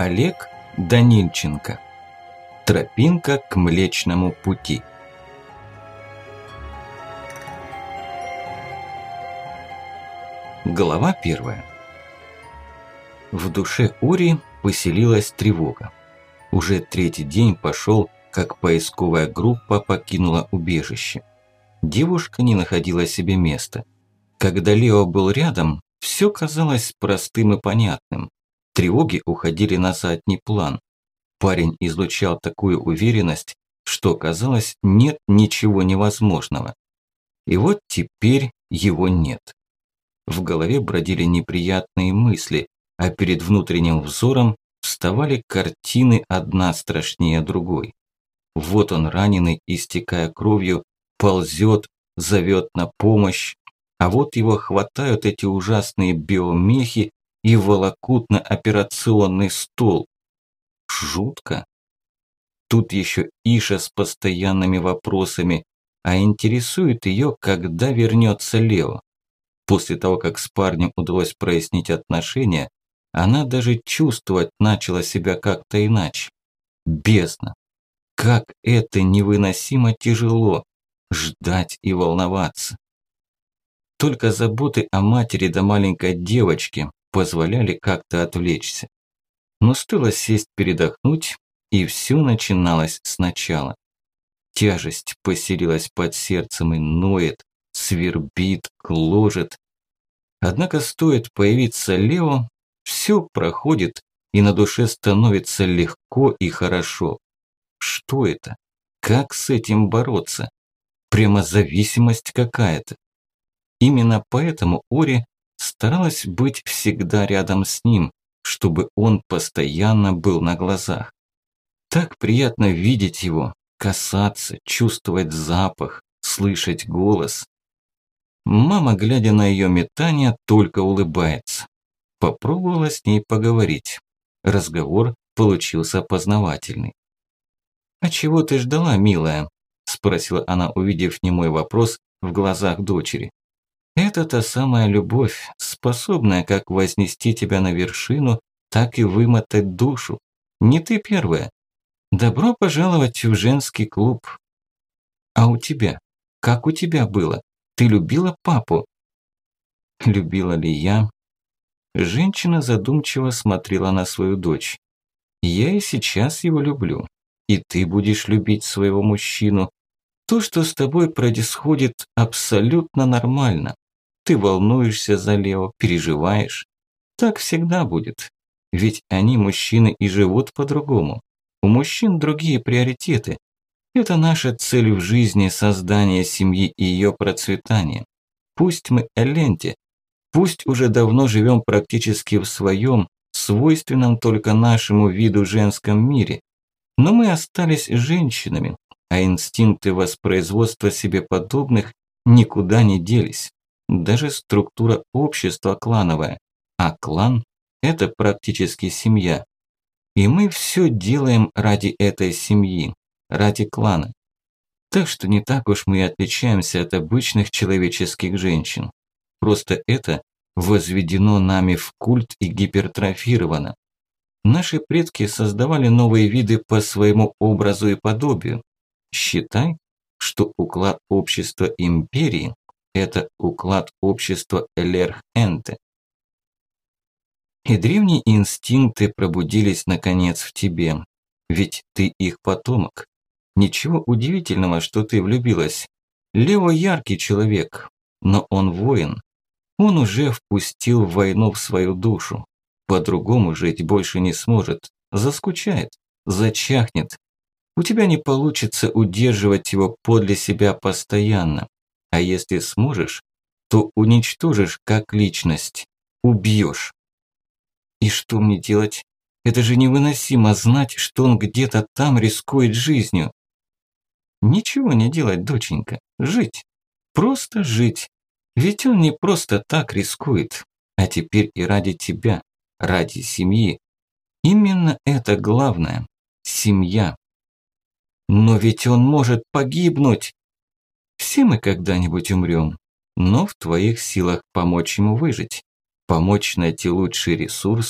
Олег Данильченко. Тропинка к Млечному Пути. Глава 1. В душе Ори поселилась тревога. Уже третий день пошел, как поисковая группа покинула убежище. Девушка не находила себе места. Когда Лео был рядом, все казалось простым и понятным. Тревоги уходили на задний план. Парень излучал такую уверенность, что казалось, нет ничего невозможного. И вот теперь его нет. В голове бродили неприятные мысли, а перед внутренним взором вставали картины одна страшнее другой. Вот он раненый, истекая кровью, ползет, зовет на помощь, а вот его хватают эти ужасные биомехи и волокут на операционный стол. Жутко. Тут еще Иша с постоянными вопросами, а интересует ее, когда вернется Лео. После того, как с парнем удалось прояснить отношения, она даже чувствовать начала себя как-то иначе. Бездна. Как это невыносимо тяжело ждать и волноваться. Только заботы о матери да маленькой девочке позволяли как-то отвлечься. Но стоило сесть передохнуть, и все начиналось сначала. Тяжесть поселилась под сердцем и ноет, свербит, гложет. Однако стоит появиться Лео, все проходит, и на душе становится легко и хорошо. Что это? Как с этим бороться? Прямо зависимость какая-то. Именно поэтому Ори старалась быть всегда рядом с ним, чтобы он постоянно был на глазах. Так приятно видеть его, касаться, чувствовать запах, слышать голос. Мама, глядя на ее метание, только улыбается. Попробовала с ней поговорить. Разговор получился познавательный. «А чего ты ждала, милая?» – спросила она, увидев немой вопрос в глазах дочери. «Это та самая любовь, способная как вознести тебя на вершину, так и вымотать душу. Не ты первая. Добро пожаловать в женский клуб». «А у тебя? Как у тебя было? Ты любила папу?» Любила ли я? Женщина задумчиво смотрела на свою дочь. «Я и сейчас его люблю. И ты будешь любить своего мужчину. То, что с тобой происходит, абсолютно нормально. Ты волнуешься за Лео, переживаешь. Так всегда будет. Ведь они, мужчины, и живут по-другому. У мужчин другие приоритеты. Это наша цель в жизни – создание семьи и ее процветание. Пусть мы Эленте, пусть уже давно живем практически в своем, свойственном только нашему виду женском мире, но мы остались женщинами, а инстинкты воспроизводства себе подобных никуда не делись. Даже структура общества клановая, а клан – это практически семья. И мы все делаем ради этой семьи, ради клана. Так что не так уж мы и отличаемся от обычных человеческих женщин. Просто это возведено нами в культ и гипертрофировано. Наши предки создавали новые виды по своему образу и подобию. Считай, что уклад общества империи – это уклад общества Элерх-Энте. И древние инстинкты пробудились наконец в тебе, ведь ты их потомок. Ничего удивительного, что ты влюбилась. Лео яркий человек, но он воин. Он уже впустил войну в свою душу. По-другому жить больше не сможет. Заскучает, зачахнет. У тебя не получится удерживать его подле себя постоянно. А если сможешь, то уничтожишь как личность. Убьешь. И что мне делать? Это же невыносимо знать, что он где-то там рискует жизнью. Ничего не делать, доченька. Жить. Просто жить. Ведь он не просто так рискует, а теперь и ради тебя, ради семьи. Именно это главное. Семья. Но ведь он может погибнуть. Все мы когда-нибудь умрем, но в твоих силах помочь ему выжить, помочь найти лучшие ресурсы,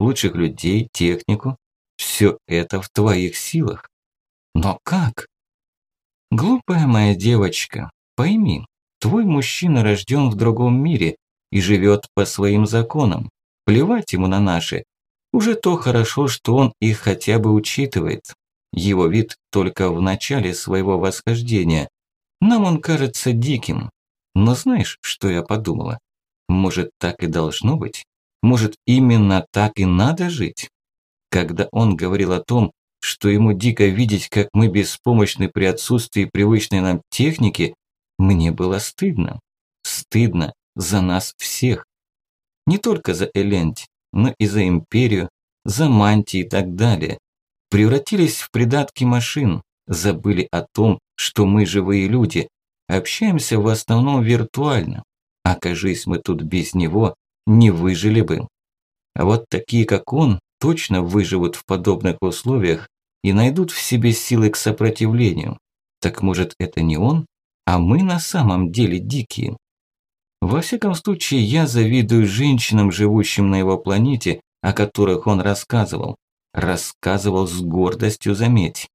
лучших людей, технику. Все это в твоих силах. Но как? Глупая моя девочка, пойми, твой мужчина рожден в другом мире и живет по своим законам. Плевать ему на наши. Уже то хорошо, что он их хотя бы учитывает. Его вид только в начале своего восхождения. Нам он кажется диким. Но знаешь, что я подумала? Может, так и должно быть? Может, именно так и надо жить? Когда он говорил о том, что ему дико видеть, как мы беспомощны при отсутствии привычной нам техники, мне было стыдно. Стыдно за нас всех. Не только за Элендь, но и за Империю, за Мантии и так далее. Превратились в придатки машин, забыли о том, что мы живые люди, общаемся в основном виртуально. Окажись мы тут без него, не выжили бы. А вот такие, как он, точно выживут в подобных условиях и найдут в себе силы к сопротивлению. Так может, это не он, а мы на самом деле дикие? Во всяком случае, я завидую женщинам, живущим на его планете, о которых он рассказывал. Рассказывал с гордостью, заметь.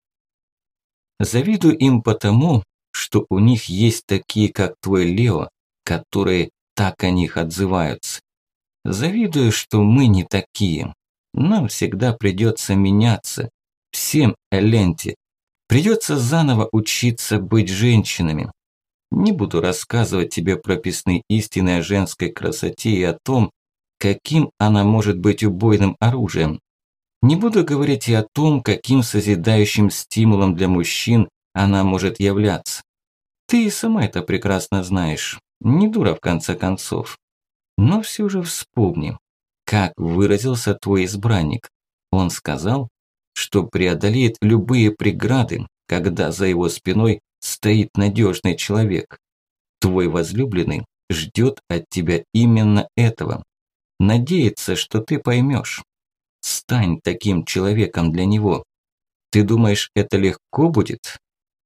Завидую им потому, что у них есть такие, как твой Лео, которые так о них отзываются. Завидую, что мы не такие. Нам всегда придется меняться. Всем, Эленти. Придется заново учиться быть женщинами. Не буду рассказывать тебе прописные истины о женской красоте и о том, каким она может быть убойным оружием. Не буду говорить и о том, каким созидающим стимулом для мужчин она может являться. Ты и сама это прекрасно знаешь. Не дура в конце концов. Но все же вспомни, как выразился твой избранник. Он сказал, что преодолеет любые преграды, когда за его спиной стоит надежный человек. Твой возлюбленный ждет от тебя именно этого. Надеется, что ты поймешь. Стань таким человеком для него. Ты думаешь, это легко будет?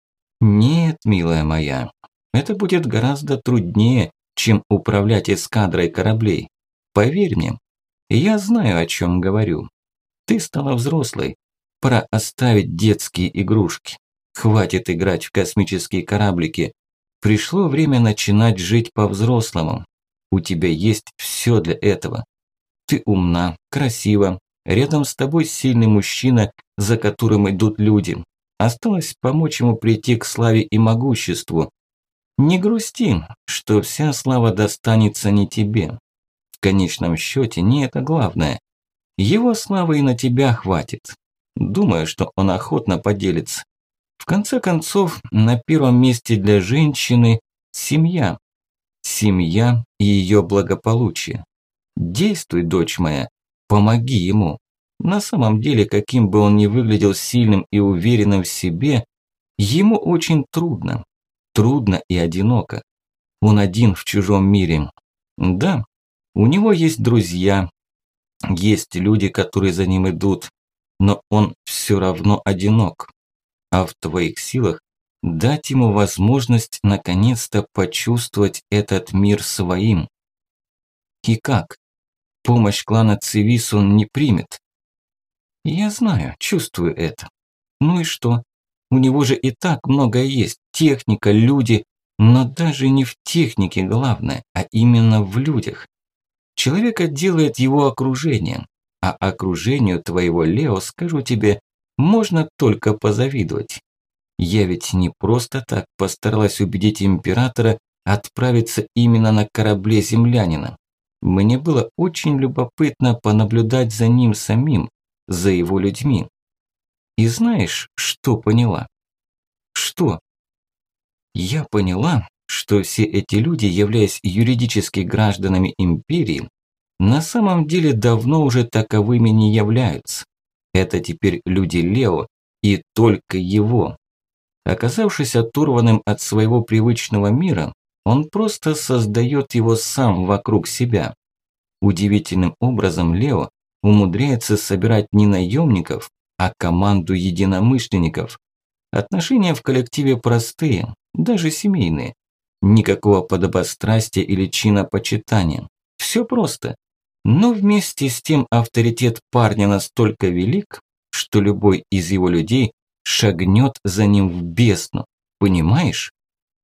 Нет, милая моя, это будет гораздо труднее, чем управлять эскадрой кораблей. Поверь мне, я знаю, о чем говорю. Ты стала взрослой. Пора оставить детские игрушки. Хватит играть в космические кораблики. Пришло время начинать жить по-взрослому. У тебя есть все для этого. Ты умна, красива. Рядом с тобой сильный мужчина, за которым идут люди. Осталось помочь ему прийти к славе и могуществу. Не грусти, что вся слава достанется не тебе. В конечном счете не это главное. Его славы и на тебя хватит. Думаю, что он охотно поделится. В конце концов, на первом месте для женщины – семья. Семья и ее благополучие. Действуй, дочь моя, помоги ему. На самом деле, каким бы он ни выглядел сильным и уверенным в себе, ему очень трудно. Трудно и одиноко. Он один в чужом мире. Да, у него есть друзья, есть люди, которые за ним идут, но он все равно одинок. А в твоих силах дать ему возможность наконец-то почувствовать этот мир своим. И как? Помощь клана Цивис он не примет. Я знаю, чувствую это. Ну и что? У него же и так многое есть. Техника, люди. Но даже не в технике главное, а именно в людях. Человека делает его окружение. А окружению твоего Лео, скажу тебе, можно только позавидовать. Я ведь не просто так постаралась убедить императора отправиться именно на корабле землянина. Мне было очень любопытно понаблюдать за ним самим, за его людьми. И знаешь, что поняла? Что? Я поняла, что все эти люди, являясь юридически гражданами империи, на самом деле давно уже таковыми не являются. Это теперь люди Лео и только его. Оказавшись оторванным от своего привычного мира, он просто создает его сам вокруг себя. Удивительным образом Лео умудряется собирать не наемников, а команду единомышленников. Отношения в коллективе простые, даже семейные. Никакого подобострастия или чинопочитания. Все просто. Но вместе с тем авторитет парня настолько велик, что любой из его людей шагнет за ним в бездну. Понимаешь?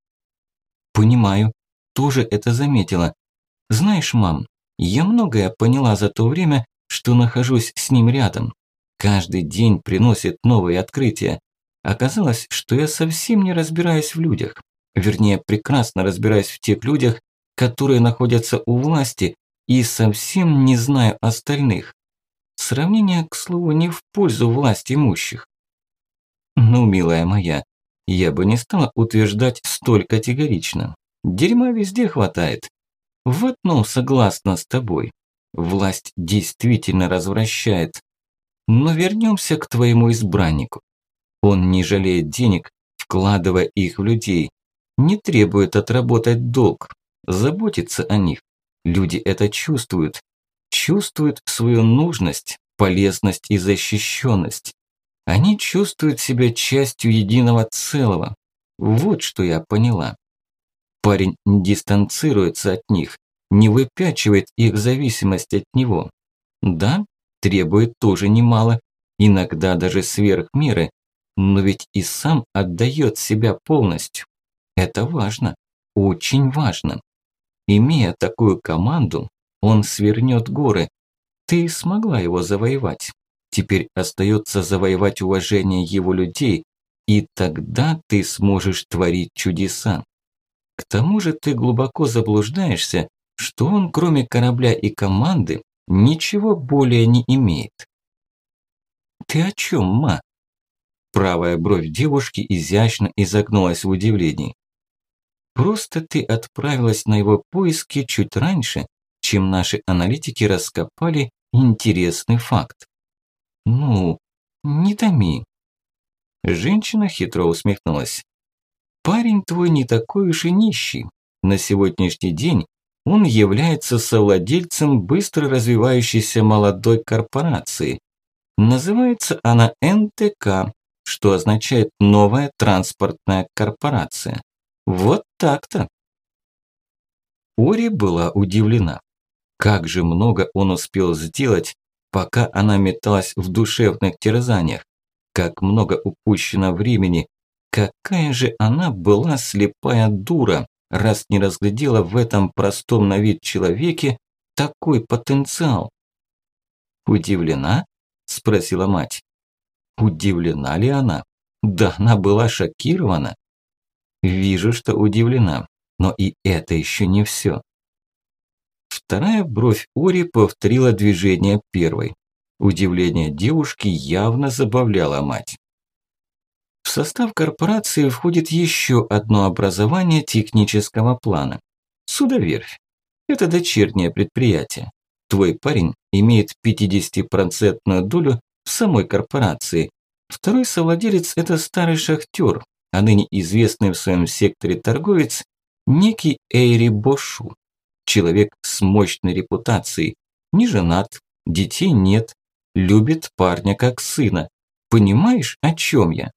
Понимаю. Тоже это заметила. Знаешь, мам, я многое поняла за то время, что нахожусь с ним рядом. Каждый день приносит новые открытия. Оказалось, что я совсем не разбираюсь в людях. Вернее, прекрасно разбираюсь в тех людях, которые находятся у власти, и совсем не знаю остальных. Сравнение, к слову, не в пользу власть имущих. Ну, милая моя, я бы не стала утверждать столь категорично. Дерьма везде хватает. В одном согласна с тобой. Власть действительно развращает. Но вернемся к твоему избраннику. Он не жалеет денег, вкладывая их в людей. Не требует отработать долг. Заботится о них. Люди это чувствуют. Чувствуют свою нужность, полезность и защищенность. Они чувствуют себя частью единого целого. Вот что я поняла. Парень не дистанцируется от них, не выпячивает их зависимость от него. Да, требует тоже немало, иногда даже сверх меры, но ведь и сам отдает себя полностью. Это важно, очень важно. Имея такую команду, он свернет горы. Ты смогла его завоевать. Теперь остается завоевать уважение его людей, и тогда ты сможешь творить чудеса. К тому же ты глубоко заблуждаешься, что он, кроме корабля и команды, ничего более не имеет. Ты о чем, ма? Правая бровь девушки изящно изогнулась в удивлении. Просто ты отправилась на его поиски чуть раньше, чем наши аналитики раскопали интересный факт. Ну, не томи. Женщина хитро усмехнулась. Парень твой не такой уж и нищий. На сегодняшний день он является совладельцем быстро развивающейся молодой корпорации. Называется она НТК, что означает «Новая транспортная корпорация». Вот так-то. Ори была удивлена. Как же много он успел сделать, пока она металась в душевных терзаниях. Как много упущено времени. Какая же она была слепая дура, раз не разглядела в этом простом на вид человеке такой потенциал. «Удивлена?» – спросила мать. Удивлена ли она? Да она была шокирована. Вижу, что удивлена, но и это еще не все. Вторая бровь Ори повторила движение первой. Удивление девушки явно забавляло мать. В состав корпорации входит еще одно образование технического плана. Судоверфь. Это дочернее предприятие. Твой парень имеет 50% долю в самой корпорации. Второй совладелец – это старый шахтер, а ныне известный в своем секторе торговец, некий Эйри Бошу. Человек с мощной репутацией. Не женат, детей нет, любит парня как сына. Понимаешь, о чем я?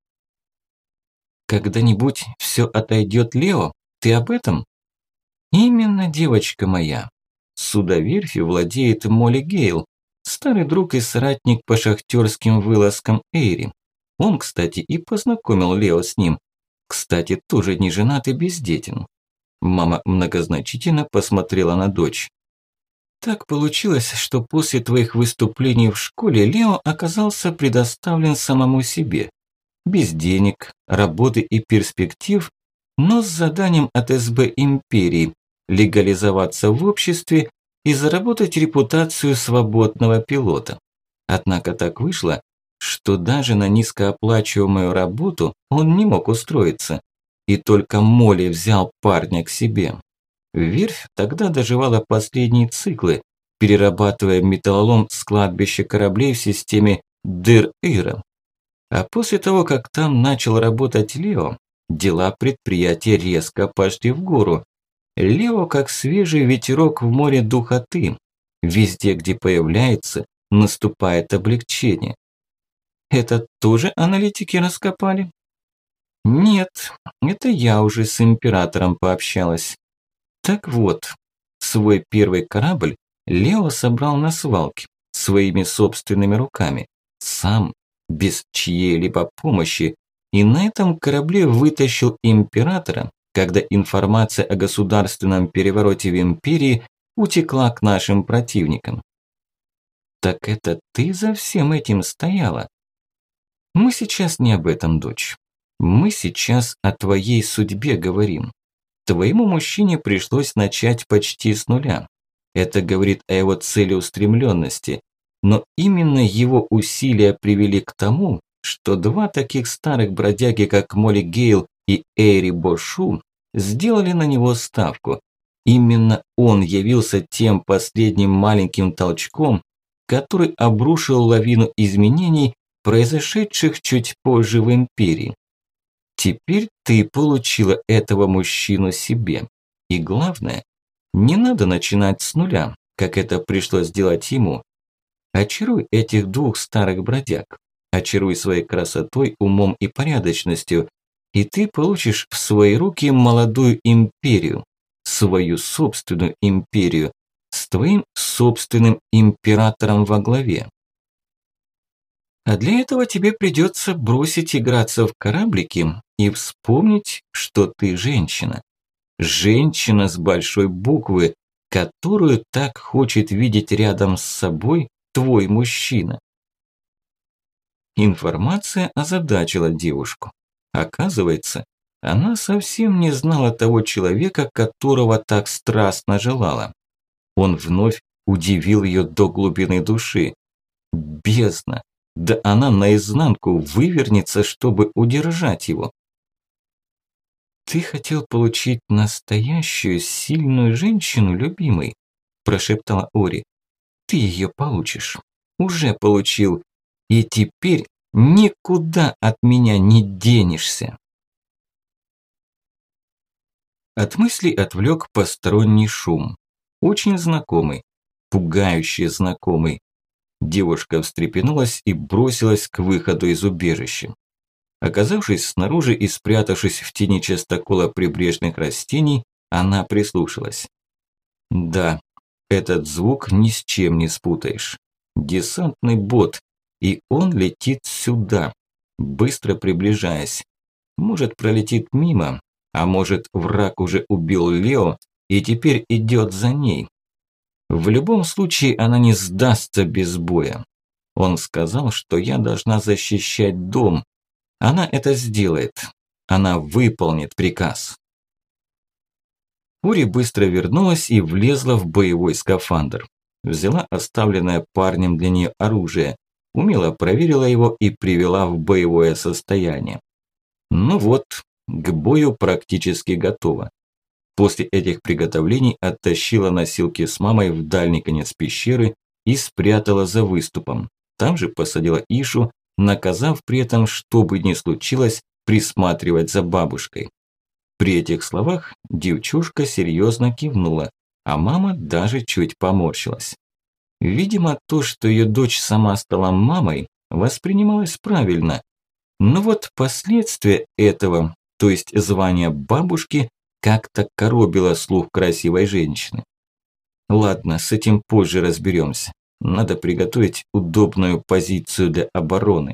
Когда-нибудь все отойдет Лео? Ты об этом? Именно, девочка моя. Судоверфью владеет Молли Гейл, старый друг и соратник по шахтерским вылазкам Эйри. Он, кстати, и познакомил Лео с ним. Кстати, тоже не женат и бездетен. Мама многозначительно посмотрела на дочь. Так получилось, что после твоих выступлений в школе Лео оказался предоставлен самому себе. Без денег, работы и перспектив, но с заданием от СБ Империи легализоваться в обществе и заработать репутацию свободного пилота. Однако так вышло, что даже на низкооплачиваемую работу он не мог устроиться, и только Молли взял парня к себе. Верфь тогда доживала последние циклы, перерабатывая металлолом с кладбища кораблей в системе Дыр-Ира. А после того, как там начал работать Лео, дела предприятия резко пошли в гору. Лео как свежий ветерок в море духоты. Везде, где появляется, наступает облегчение. Это тоже аналитики раскопали? Нет, это я уже с императором пообщалась. Так вот, свой первый корабль Лео собрал на свалке своими собственными руками, сам, без чьей-либо помощи, и на этом корабле вытащил императора, когда информация о государственном перевороте в империи утекла к нашим противникам. Так это ты за всем этим стояла? Мы сейчас не об этом, дочь. Мы сейчас о твоей судьбе говорим. Твоему мужчине пришлось начать почти с нуля. Это говорит о его целеустремленности. Но именно его усилия привели к тому, что два таких старых бродяги, как Молли Гейл и Эйри Бошу, сделали на него ставку. Именно он явился тем последним маленьким толчком, который обрушил лавину изменений, произошедших чуть позже в империи. Теперь ты получила этого мужчину себе. И главное, не надо начинать с нуля, как это пришлось сделать ему. Очаруй этих двух старых бродяг. Очаруй своей красотой, умом и порядочностью, и ты получишь в свои руки молодую империю, свою собственную империю, с твоим собственным императором во главе. А для этого тебе придется бросить играться в кораблики и вспомнить, что ты женщина. Женщина с большой буквы, которую так хочет видеть рядом с собой твой мужчина. Информация озадачила девушку. Оказывается, она совсем не знала того человека, которого так страстно желала. Он вновь удивил ее до глубины души. Бездна! Да она наизнанку вывернется, чтобы удержать его. «Ты хотел получить настоящую сильную женщину, любимый», – прошептала Ори. «Ты ее получишь. Уже получил. И теперь никуда от меня не денешься». От мыслей отвлек посторонний шум. Очень знакомый, пугающе знакомый. Девушка встрепенулась и бросилась к выходу из убежища. Оказавшись снаружи и спрятавшись в тени частокола прибрежных растений, она прислушалась. Да, этот звук ни с чем не спутаешь. Десантный бот, и он летит сюда, быстро приближаясь. Может, пролетит мимо, а может, враг уже убил Лео и теперь идет за ней. В любом случае она не сдастся без боя. Он сказал, что я должна защищать дом. Она это сделает. Она выполнит приказ. Ури быстро вернулась и влезла в боевой скафандр. Взяла оставленное парнем для нее оружие, умело проверила его и привела в боевое состояние. Ну вот, к бою практически готова. После этих приготовлений оттащила носилки с мамой в дальний конец пещеры и спрятала за выступом. Там же посадила Ишу, наказав при этом, что бы ни случилось, присматривать за бабушкой. При этих словах девчушка серьезно кивнула, а мама даже чуть поморщилась. Видимо, то, что ее дочь сама стала мамой, воспринималось правильно. Но вот последствия этого, то есть звание бабушки, как-то коробило слух красивой женщины. Ладно, с этим позже разберемся. Надо приготовить удобную позицию для обороны.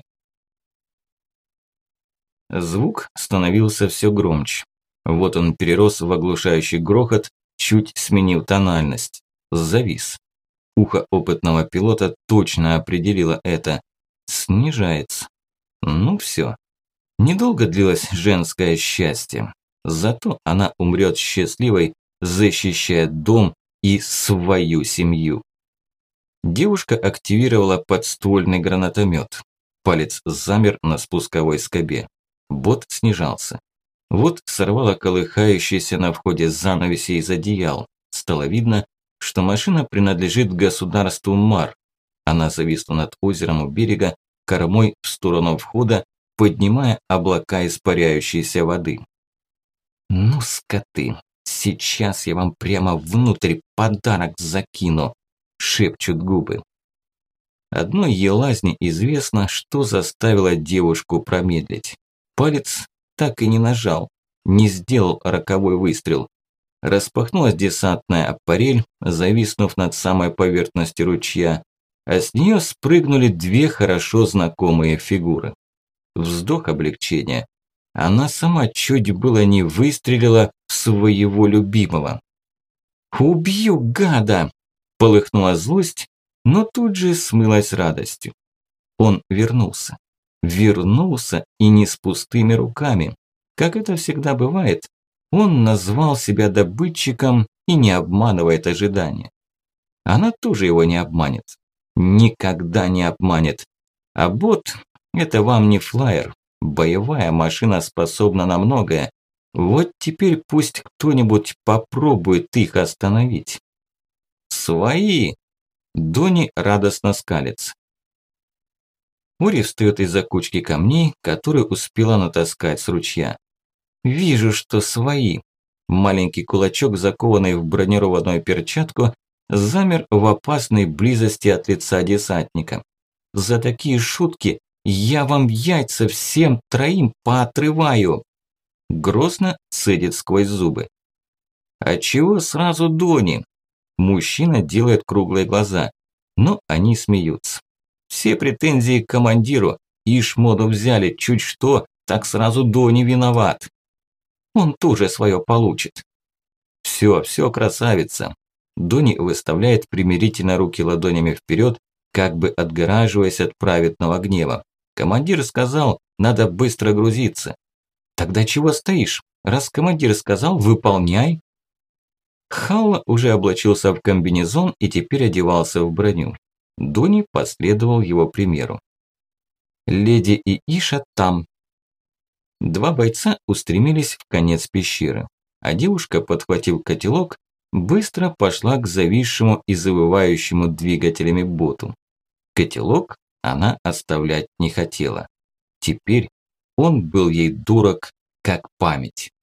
Звук становился все громче. Вот он перерос в оглушающий грохот, чуть сменил тональность. Завис. Ухо опытного пилота точно определило это. Снижается. Ну все. Недолго длилось женское счастье. Зато она умрет счастливой, защищая дом и свою семью. Девушка активировала подствольный гранатомет. Палец замер на спусковой скобе. Бот снижался. Вот сорвала колыхающиеся на входе занавеси из одеял. Стало видно, что машина принадлежит государству Мар. Она зависла над озером у берега, кормой в сторону входа, поднимая облака испаряющейся воды. «Ну, скоты, сейчас я вам прямо внутрь подарок закину», – шепчут губы. Одной елазне известно, что заставило девушку промедлить. Палец так и не нажал, не сделал роковой выстрел. Распахнулась десантная аппарель, зависнув над самой поверхностью ручья, а с нее спрыгнули две хорошо знакомые фигуры. Вздох облегчения. Она сама чуть было не выстрелила в своего любимого. «Убью, гада!» – полыхнула злость, но тут же смылась радостью. Он вернулся. Вернулся и не с пустыми руками. Как это всегда бывает, он назвал себя добытчиком и не обманывает ожидания. Она тоже его не обманет. Никогда не обманет. А бот – это вам не флайер. Боевая машина способна на многое. Вот теперь пусть кто-нибудь попробует их остановить. «Свои!» – Дони радостно скалится. Ури встает из-за кучки камней, которую успела натаскать с ручья. «Вижу, что свои!» Маленький кулачок, закованный в бронированную перчатку, замер в опасной близости от лица десантника. «За такие шутки я вам яйца всем троим поотрываю!» Грозно цедит сквозь зубы. «А чего сразу Дони?» Мужчина делает круглые глаза, но они смеются. Все претензии к командиру. Ишмоду взяли, чуть что, так сразу Дони виноват. Он тоже свое получит. Все, красавица. Дони выставляет примирительно руки ладонями вперед, как бы отгораживаясь от праведного гнева. Командир сказал, надо быстро грузиться. Тогда чего стоишь? Раз командир сказал, выполняй. Халла уже облачился в комбинезон и теперь одевался в броню. Дони последовал его примеру. Леди и Иша там. Два бойца устремились в конец пещеры, а девушка, подхватив котелок, быстро пошла к зависшему и завывающему двигателями боту. Котелок она оставлять не хотела. Теперь он был ей дурак, как память.